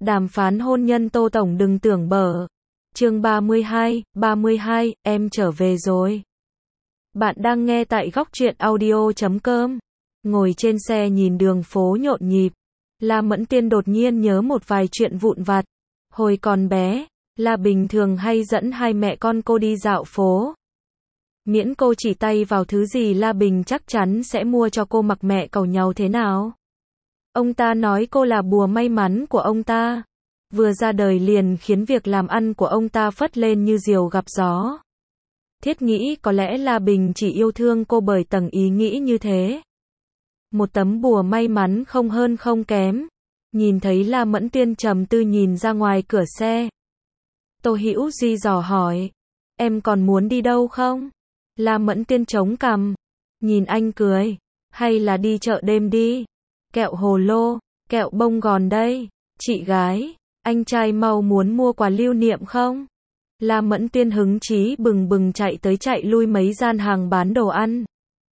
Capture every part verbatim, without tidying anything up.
Đàm phán hôn nhân Tô Tổng đừng tưởng bở. Chương ba mươi hai, ba mươi hai, em trở về rồi. Bạn đang nghe tại góc truyện audio chấm com. Ngồi trên xe nhìn đường phố nhộn nhịp, La Mẫn Tiên đột nhiên nhớ một vài chuyện vụn vặt. Hồi còn bé, La bình thường hay dẫn hai mẹ con cô đi dạo phố. Miễn cô chỉ tay vào thứ gì La Bình chắc chắn sẽ mua cho cô mặc mẹ cầu nhau thế nào. Ông ta nói cô là bùa may mắn của ông ta. Vừa ra đời liền khiến việc làm ăn của ông ta phất lên như diều gặp gió. Thiết nghĩ có lẽ La Bình chỉ yêu thương cô bởi tầng ý nghĩ như thế. Một tấm bùa may mắn không hơn không kém. Nhìn thấy La Mẫn Tiên trầm tư nhìn ra ngoài cửa xe. Tô Hữu Duy dò hỏi. Em còn muốn đi đâu không? La Mẫn Tiên chống cằm. Nhìn anh cười. Hay là đi chợ đêm đi? Kẹo hồ lô, kẹo bông gòn đây. Chị gái, anh trai mau muốn mua quà lưu niệm không? La Mẫn Tiên hứng chí bừng bừng chạy tới chạy lui mấy gian hàng bán đồ ăn.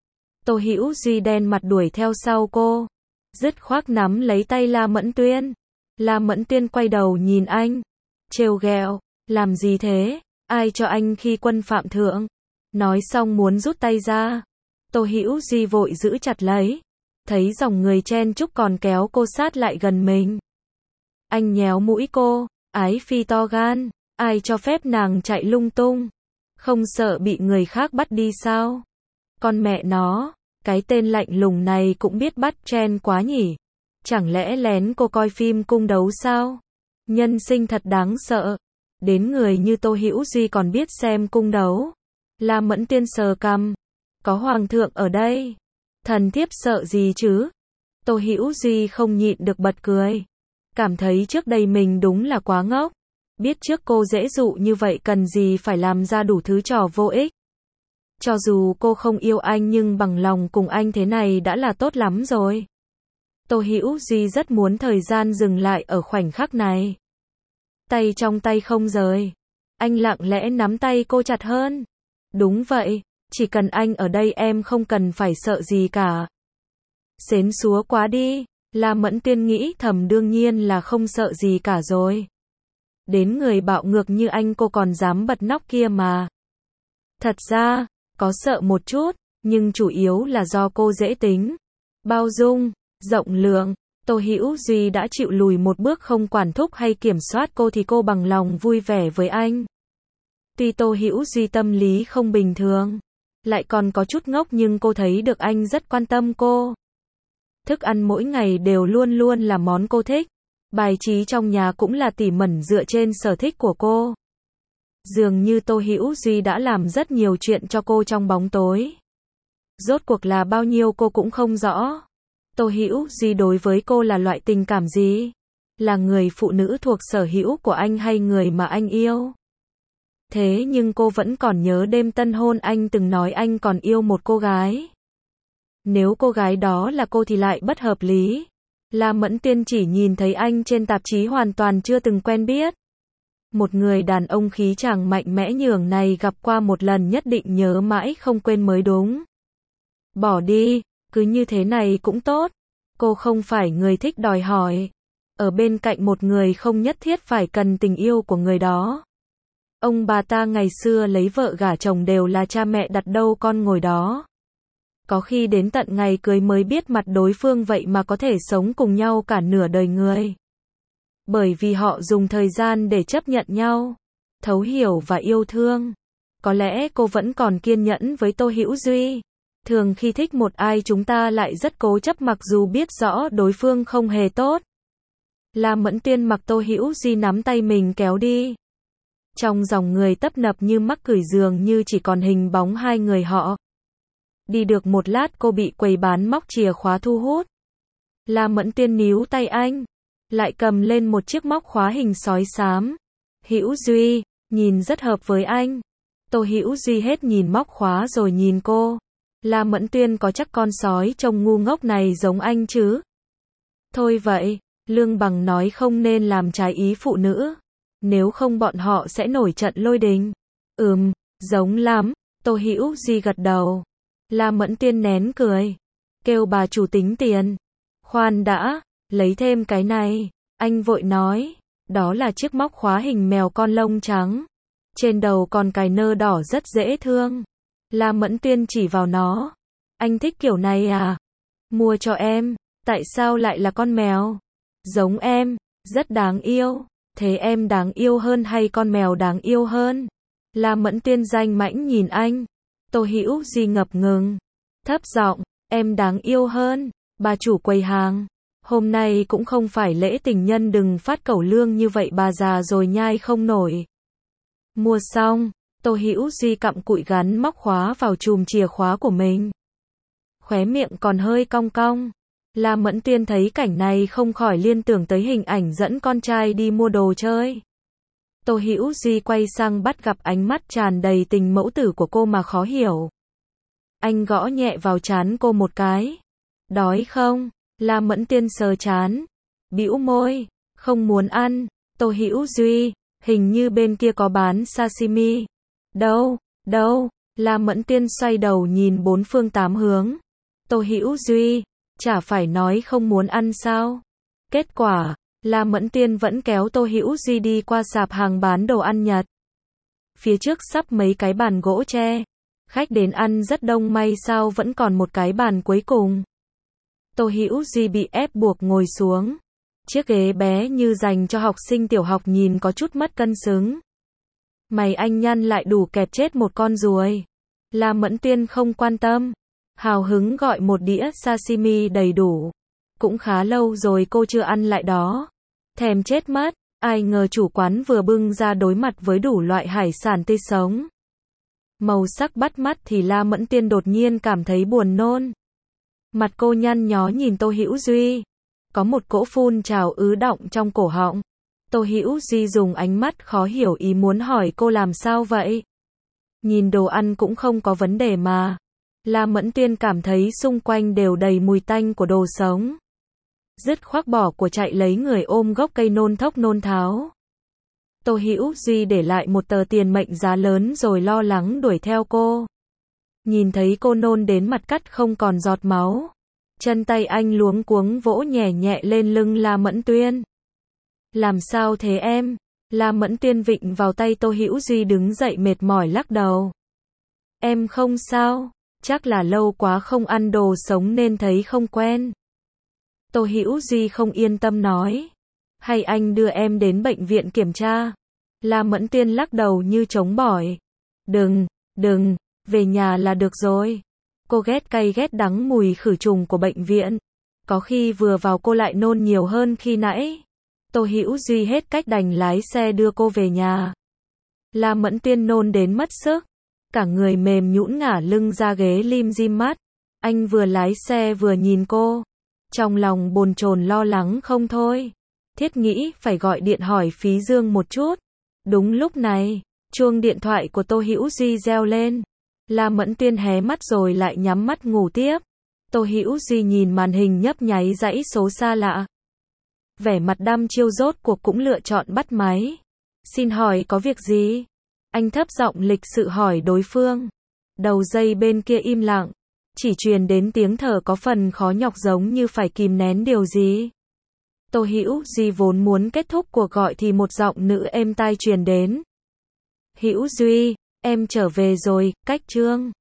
Tô Hữu Duy đen mặt đuổi theo sau cô. Dứt khoát nắm lấy tay La Mẫn Tiên. La Mẫn Tiên quay đầu nhìn anh. Trêu ghẹo, làm gì thế? Ai cho anh khi quân phạm thượng? Nói xong muốn rút tay ra. Tô Hữu Duy vội giữ chặt lấy. Thấy dòng người chen chúc còn kéo cô sát lại gần mình. Anh nhéo mũi cô. Ái phi to gan. Ai cho phép nàng chạy lung tung? Không sợ bị người khác bắt đi sao? Con mẹ nó, cái tên lạnh lùng này cũng biết bắt chen quá nhỉ? Chẳng lẽ lén cô coi phim cung đấu sao? Nhân sinh thật đáng sợ. Đến người như Tô Hữu Duy còn biết xem cung đấu. La Mẫn Tiên sờ cằm. Có hoàng thượng ở đây. Thần thiếp sợ gì chứ? Tô Hữu Duy không nhịn được bật cười. Cảm thấy trước đây mình đúng là quá ngốc. Biết trước cô dễ dụ như vậy cần gì phải làm ra đủ thứ trò vô ích. Cho dù cô không yêu anh nhưng bằng lòng cùng anh thế này đã là tốt lắm rồi. Tô Hữu Duy rất muốn thời gian dừng lại ở khoảnh khắc này. Tay trong tay không rời. Anh lặng lẽ nắm tay cô chặt hơn. Đúng vậy, chỉ cần anh ở đây em không cần phải sợ gì cả. Xến xúa quá đi. La Mẫn Tiên nghĩ thầm đương nhiên là không sợ gì cả rồi. Đến người bạo ngược như anh cô còn dám bật nóc kia mà. Thật ra, có sợ một chút, nhưng chủ yếu là do cô dễ tính, bao dung, rộng lượng. Tô Hữu Duy đã chịu lùi một bước không quản thúc hay kiểm soát cô thì cô bằng lòng vui vẻ với anh. Tuy Tô Hữu Duy tâm lý không bình thường, lại còn có chút ngốc nhưng cô thấy được anh rất quan tâm cô. Thức ăn mỗi ngày đều luôn luôn là món cô thích. Bài trí trong nhà cũng là tỉ mẩn dựa trên sở thích của cô. Dường như Tô Hữu Duy đã làm rất nhiều chuyện cho cô trong bóng tối. Rốt cuộc là bao nhiêu cô cũng không rõ. Tô Hữu Duy đối với cô là loại tình cảm gì? Là người phụ nữ thuộc sở hữu của anh hay người mà anh yêu? Thế nhưng cô vẫn còn nhớ đêm tân hôn anh từng nói anh còn yêu một cô gái. Nếu cô gái đó là cô thì lại bất hợp lý. La Mẫn Tiên chỉ nhìn thấy anh trên tạp chí hoàn toàn chưa từng quen biết. Một người đàn ông khí chàng mạnh mẽ nhường này gặp qua một lần nhất định nhớ mãi không quên mới đúng. Bỏ đi, cứ như thế này cũng tốt. Cô không phải người thích đòi hỏi. Ở bên cạnh một người không nhất thiết phải cần tình yêu của người đó. Ông bà ta ngày xưa lấy vợ gả chồng đều là cha mẹ đặt đâu con ngồi đó. Có khi đến tận ngày cưới mới biết mặt đối phương vậy mà có thể sống cùng nhau cả nửa đời người. Bởi vì họ dùng thời gian để chấp nhận nhau, thấu hiểu và yêu thương. Có lẽ cô vẫn còn kiên nhẫn với Tô Hữu Duy. Thường khi thích một ai chúng ta lại rất cố chấp mặc dù biết rõ đối phương không hề tốt. La Mẫn Tiên mặc Tô Hữu Duy nắm tay mình kéo đi. Trong dòng người tấp nập như mắc cửi dường như chỉ còn hình bóng hai người họ. Đi được một lát cô bị quầy bán móc chìa khóa thu hút. La Mẫn Tiên níu tay anh. Lại cầm lên một chiếc móc khóa hình sói xám. Hữu Duy, nhìn rất hợp với anh. Tô Hữu Duy hết nhìn móc khóa rồi nhìn cô. La Mẫn Tiên có chắc con sói trông ngu ngốc này giống anh chứ? Thôi vậy, Lương Bằng nói không nên làm trái ý phụ nữ. Nếu không bọn họ sẽ nổi trận lôi đình. Ừm, giống lắm. Tô Hữu Duy gật đầu. La Mẫn Tiên nén cười. Kêu bà chủ tính tiền. Khoan đã, lấy thêm cái này. Anh vội nói. Đó là chiếc móc khóa hình mèo con lông trắng. Trên đầu còn cài nơ đỏ rất dễ thương. La Mẫn Tuyên chỉ vào nó. Anh thích kiểu này à? Mua cho em. Tại sao lại là con mèo? Giống em, rất đáng yêu. Thế em đáng yêu hơn hay con mèo đáng yêu hơn? La Mẫn Tuyên danh mãnh nhìn anh. Tô Hữu Duy ngập ngừng. Thấp giọng, em đáng yêu hơn. Bà chủ quầy hàng. Hôm nay cũng không phải lễ tình nhân, đừng phát cẩu lương như vậy, bà già rồi nhai không nổi. Mua xong, Tô Hữu Duy cặm cụi gắn móc khóa vào chùm chìa khóa của mình. Khóe miệng còn hơi cong cong. La Mẫn Tuyên thấy cảnh này không khỏi liên tưởng tới hình ảnh dẫn con trai đi mua đồ chơi. Tô Hữu Duy quay sang bắt gặp ánh mắt tràn đầy tình mẫu tử của cô mà khó hiểu. Anh gõ nhẹ vào trán cô một cái. Đói không? La Mẫn Tuyên sờ trán, bĩu môi, không muốn ăn. Tô Hữu Duy, hình như bên kia có bán sashimi. Đâu, đâu? La Mẫn Tuyên xoay đầu nhìn bốn phương tám hướng. Tô Hữu Duy, chả phải nói không muốn ăn sao? Kết quả, La Mẫn Tuyên vẫn kéo Tô Hữu Duy đi qua sạp hàng bán đồ ăn Nhật. Phía trước sắp mấy cái bàn gỗ tre. Khách đến ăn rất đông, may sao vẫn còn một cái bàn cuối cùng. Tô Hữu Duy bị ép buộc ngồi xuống. Chiếc ghế bé như dành cho học sinh tiểu học nhìn có chút mất cân xứng. Mày anh nhăn lại đủ kẹp chết một con ruồi. La Mẫn Tuyên không quan tâm. Hào hứng gọi một đĩa sashimi đầy đủ. Cũng khá lâu rồi cô chưa ăn lại đó. Thèm chết mất. Ai ngờ chủ quán vừa bưng ra đối mặt với đủ loại hải sản tươi sống. Màu sắc bắt mắt thì La Mẫn Tuyên đột nhiên cảm thấy buồn nôn. Mặt cô nhăn nhó nhìn Tô Hữu Duy. Có một cỗ phun trào ứ đọng trong cổ họng. Tô Hữu Duy dùng ánh mắt khó hiểu ý muốn hỏi cô làm sao vậy. Nhìn đồ ăn cũng không có vấn đề mà. La Mẫn Tuyên cảm thấy xung quanh đều đầy mùi tanh của đồ sống. Dứt khoác bỏ của chạy lấy người ôm gốc cây nôn thốc nôn tháo. Tô Hữu Duy để lại một tờ tiền mệnh giá lớn rồi lo lắng đuổi theo cô. Nhìn thấy cô nôn đến mặt cắt không còn giọt máu. Chân tay anh luống cuống vỗ nhẹ nhẹ lên lưng La Mẫn Tuyên. Làm sao thế em? La Mẫn Tuyên vịn vào tay Tô Hữu Duy đứng dậy mệt mỏi lắc đầu. Em không sao, chắc là lâu quá không ăn đồ sống nên thấy không quen. Tô Hữu Duy không yên tâm nói. Hay anh đưa em đến bệnh viện kiểm tra? La Mẫn Tuyên lắc đầu như chống bỏi. Đừng, đừng, về nhà là được rồi. Cô ghét cay ghét đắng mùi khử trùng của bệnh viện. Có khi vừa vào cô lại nôn nhiều hơn khi nãy. Tô Hữu Duy hết cách đành lái xe đưa cô về nhà. La Mẫn Tuyên nôn đến mất sức. Cả người mềm nhũn ngả lưng ra ghế lim dim mắt. Anh vừa lái xe vừa nhìn cô. Trong lòng bồn chồn lo lắng không thôi. Thiết nghĩ phải gọi điện hỏi Phí Dương một chút. Đúng lúc này, chuông điện thoại của Tô Hữu Duy reo lên. La Mẫn Tuyên hé mắt rồi lại nhắm mắt ngủ tiếp. Tô Hữu Duy nhìn màn hình nhấp nháy dãy số xa lạ. Vẻ mặt đăm chiêu rốt cuộc cũng lựa chọn bắt máy. Xin hỏi có việc gì? Anh thấp giọng lịch sự hỏi đối phương. Đầu dây bên kia im lặng. Chỉ truyền đến tiếng thở có phần khó nhọc giống như phải kìm nén điều gì. Tô Hữu Duy vốn muốn kết thúc cuộc gọi thì một giọng nữ êm tai truyền đến. Hữu Duy, em trở về rồi, cách chương.